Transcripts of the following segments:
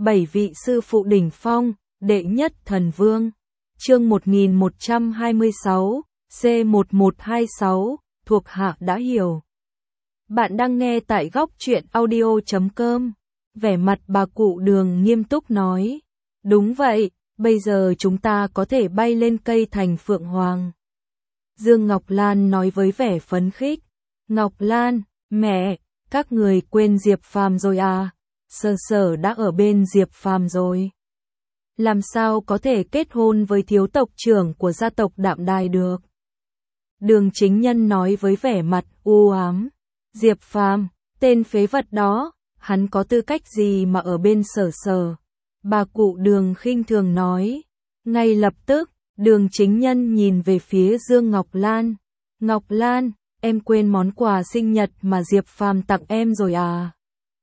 7 vị sư phụ đỉnh phong, đệ nhất thần vương. Chương 1126, C1126, thuộc hạ đã hiểu. Bạn đang nghe tại góc truyện audio.com. Vẻ mặt bà cụ Đường nghiêm túc nói. Đúng vậy, bây giờ chúng ta có thể bay lên cây thành Phượng Hoàng. Dương Ngọc Lan nói với vẻ phấn khích. Ngọc Lan, mẹ, các người quên Diệp Phàm rồi à? Sở Sở đã ở bên Diệp Phàm rồi. Làm sao có thể kết hôn với thiếu tộc trưởng của gia tộc Đạm Đài được? Đường Chính Nhân nói với vẻ mặt u ám. Diệp Phàm, tên phế vật đó, hắn có tư cách gì mà ở bên Sở Sở? Bà cụ Đường khinh thường nói. Ngay lập tức, Đường Chính Nhân nhìn về phía Dương Ngọc Lan. Ngọc Lan, em quên món quà sinh nhật mà Diệp Phàm tặng em rồi à?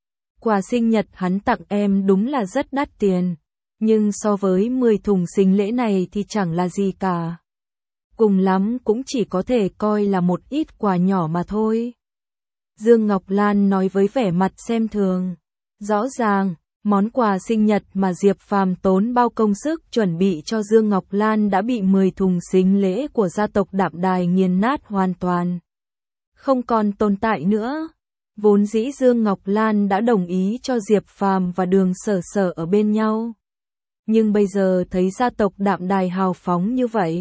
Quà sinh nhật hắn tặng em đúng là rất đắt tiền, nhưng so với 10 thùng sinh lễ này thì chẳng là gì cả. Cùng lắm cũng chỉ có thể coi là một ít quà nhỏ mà thôi. Dương Ngọc Lan nói với vẻ mặt xem thường. Rõ ràng, món quà sinh nhật mà Diệp Phàm tốn bao công sức chuẩn bị cho Dương Ngọc Lan đã bị 10 thùng sinh lễ của gia tộc Đạm Đài nghiền nát hoàn toàn. Không còn tồn tại nữa. Vốn dĩ Dương Ngọc Lan đã đồng ý cho Diệp Phàm và Đường Sở Sở ở bên nhau. Nhưng bây giờ thấy gia tộc Đạm Đài hào phóng như vậy,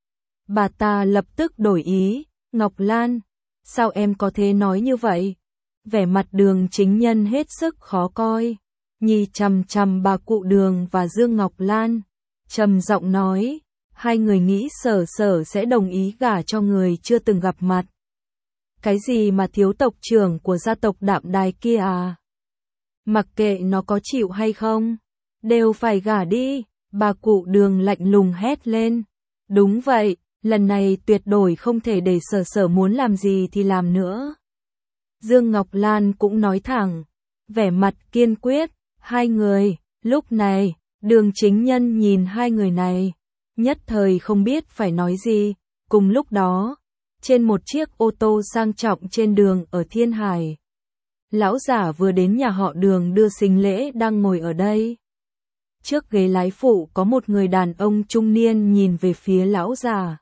bà ta lập tức đổi ý. Ngọc Lan, sao em có thể nói như vậy? Vẻ mặt Đường Chính Nhân hết sức khó coi, nhìn chằm chằm bà cụ Đường và Dương Ngọc Lan, trầm giọng nói, hai người nghĩ Sở Sở sẽ đồng ý gả cho người chưa từng gặp mặt. Cái gì mà thiếu tộc trưởng của gia tộc Đạm Đài kia à? Mặc kệ nó có chịu hay không, đều phải gả đi, bà cụ Đường lạnh lùng hét lên. Đúng vậy, lần này tuyệt đối không thể để Sở Sở muốn làm gì thì làm nữa. Dương Ngọc Lan cũng nói thẳng, vẻ mặt kiên quyết. Hai người, lúc này, Đường Chính Nhân nhìn hai người này, nhất thời không biết phải nói gì. Cùng lúc đó, trên một chiếc ô tô sang trọng trên đường ở Thiên Hải, lão giả vừa đến nhà họ Đường đưa sinh lễ đang ngồi ở đây. Trước ghế lái phụ có một người đàn ông trung niên nhìn về phía lão giả.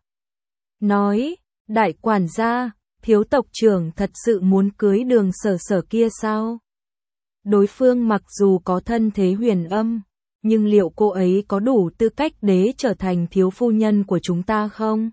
Nói, đại quản gia, thiếu tộc trưởng thật sự muốn cưới Đường Sở Sở kia sao? Đối phương mặc dù có thân thế huyền âm, nhưng liệu cô ấy có đủ tư cách để trở thành thiếu phu nhân của chúng ta không?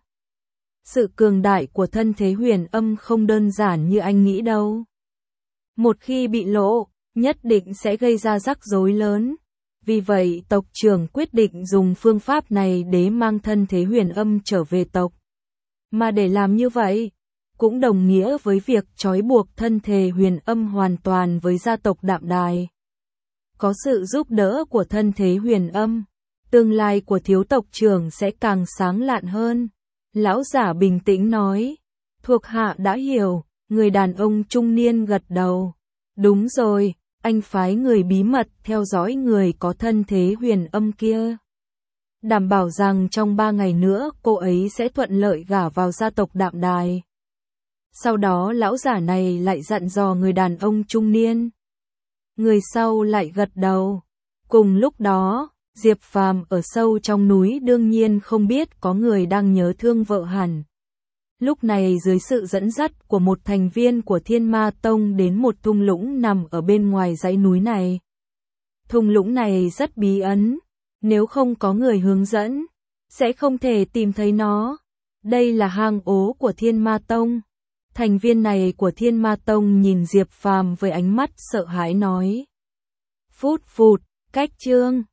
Sự cường đại của thân thế huyền âm không đơn giản như anh nghĩ đâu. Một khi bị lộ, nhất định sẽ gây ra rắc rối lớn. Vì vậy tộc trưởng quyết định dùng phương pháp này để mang thân thế huyền âm trở về tộc. Mà để làm như vậy, cũng đồng nghĩa với việc trói buộc thân thể huyền âm hoàn toàn với gia tộc Đạm Đài. Có sự giúp đỡ của thân thế huyền âm, tương lai của thiếu tộc trưởng sẽ càng sáng lạn hơn. Lão giả bình tĩnh nói, thuộc hạ đã hiểu. Người đàn ông trung niên gật đầu. Đúng rồi, anh phái người bí mật theo dõi người có thân thế huyền âm kia. Đảm bảo rằng trong 3 ngày nữa cô ấy sẽ thuận lợi gả vào gia tộc Đạm Đài. Sau đó lão giả này lại dặn dò người đàn ông trung niên. Người sau lại gật đầu. Cùng lúc đó, Diệp Phàm ở sâu trong núi đương nhiên không biết có người đang nhớ thương vợ hẳn. Lúc này dưới sự dẫn dắt của một thành viên của Thiên Ma Tông đến một thung lũng nằm ở bên ngoài dãy núi này. Thung lũng này rất bí ẩn, nếu không có người hướng dẫn, sẽ không thể tìm thấy nó. Đây là hang ổ của Thiên Ma Tông. Thành viên này của Thiên Ma Tông nhìn Diệp Phàm với ánh mắt sợ hãi nói. Phút phụt, cách chương.